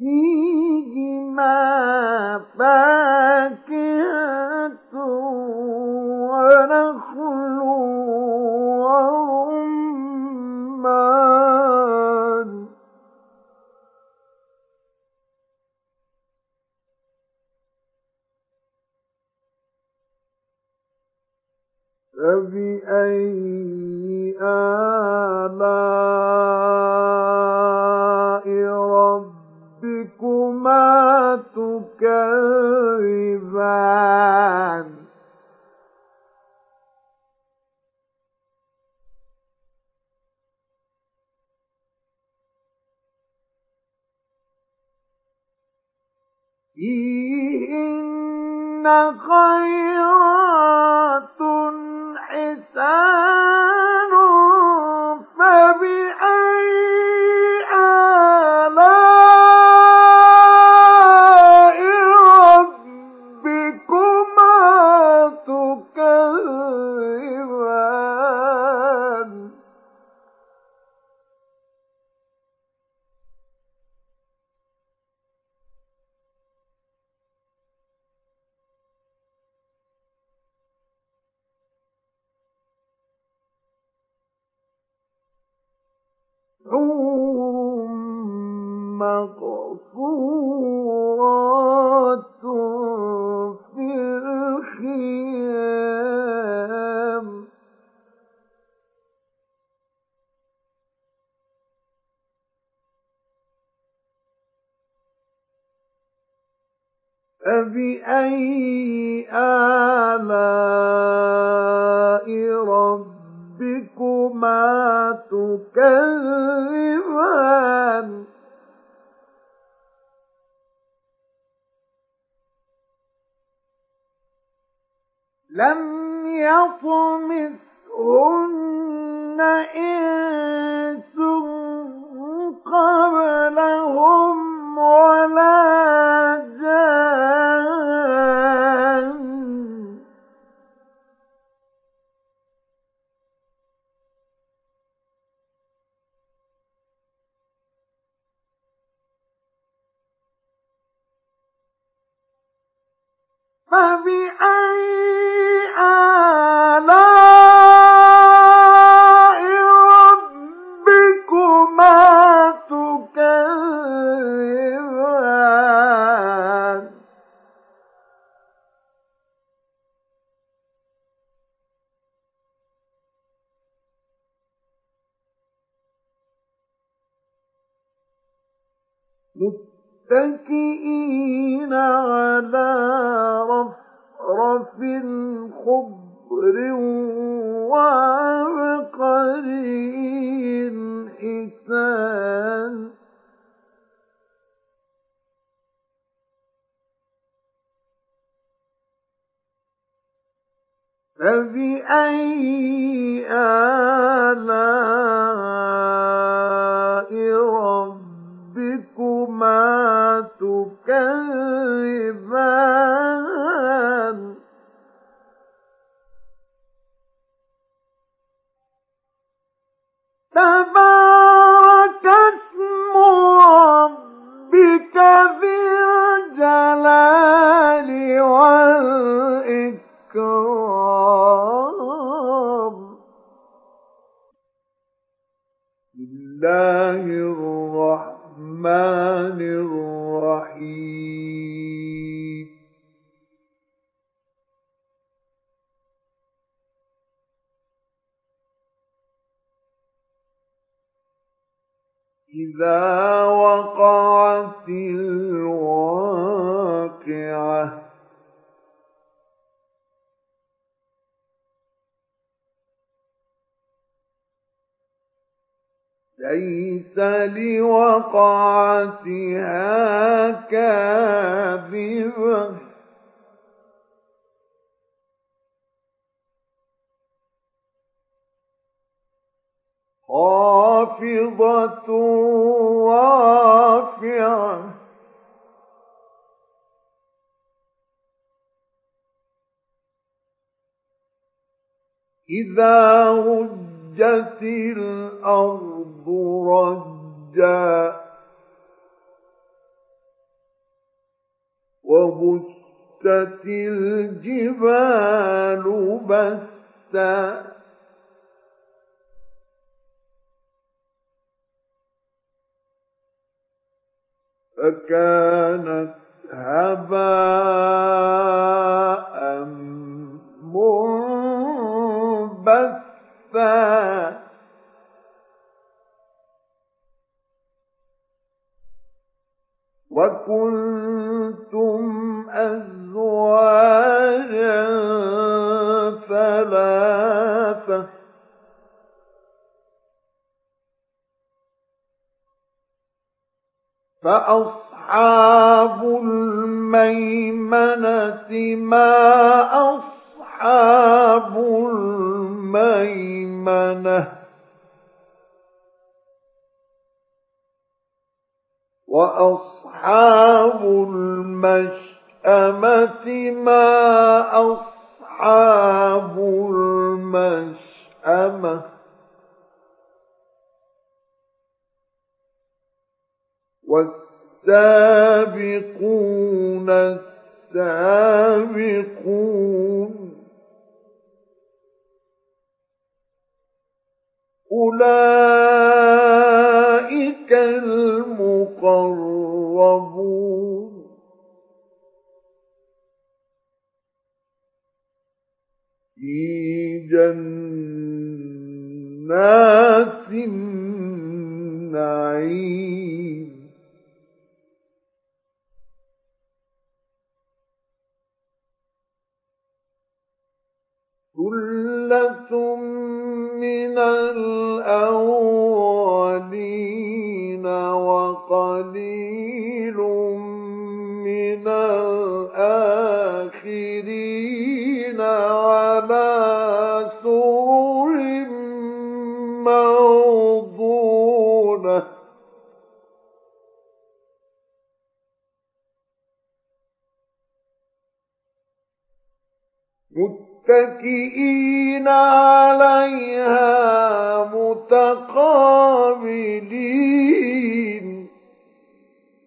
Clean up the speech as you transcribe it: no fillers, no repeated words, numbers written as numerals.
فيهما فاكهة ونخل ورمان فبأي آلاء ربكما تكذبان فيهن خيرات حسان فبأي آلاء ربكما تكذبان حور مقصورات في الخيام فبأي آلاء ربكما تكذبان لم يطمثهن إنس قبلهم ولا جان فبأي آلاء ربكما تكذبان متكئين على رفرف خضر وعبقري حسان فبأي آلاء ربكما تكذبان تبارك اسم ربك ذي الجلال والإكرام بسم الله الرحمن الرحيم إذا وقعت الواقعة ليس لوقعتها كاذبة خافضة رافعة إذا رجت الأرض رجا وبست الجبال بسا فكانت هباء منبثا وكنتم أزواجا ثلاثة فأصحاب الميمنة ما أصحاب الميمنة وأصحاب المشأمة ما أصحاب المشأمة والسابقون السابقون أولئك المقربون في جنات النعيم ثلة من الأولين وقليل من الآخرين على سرر موضونة متكئين عليها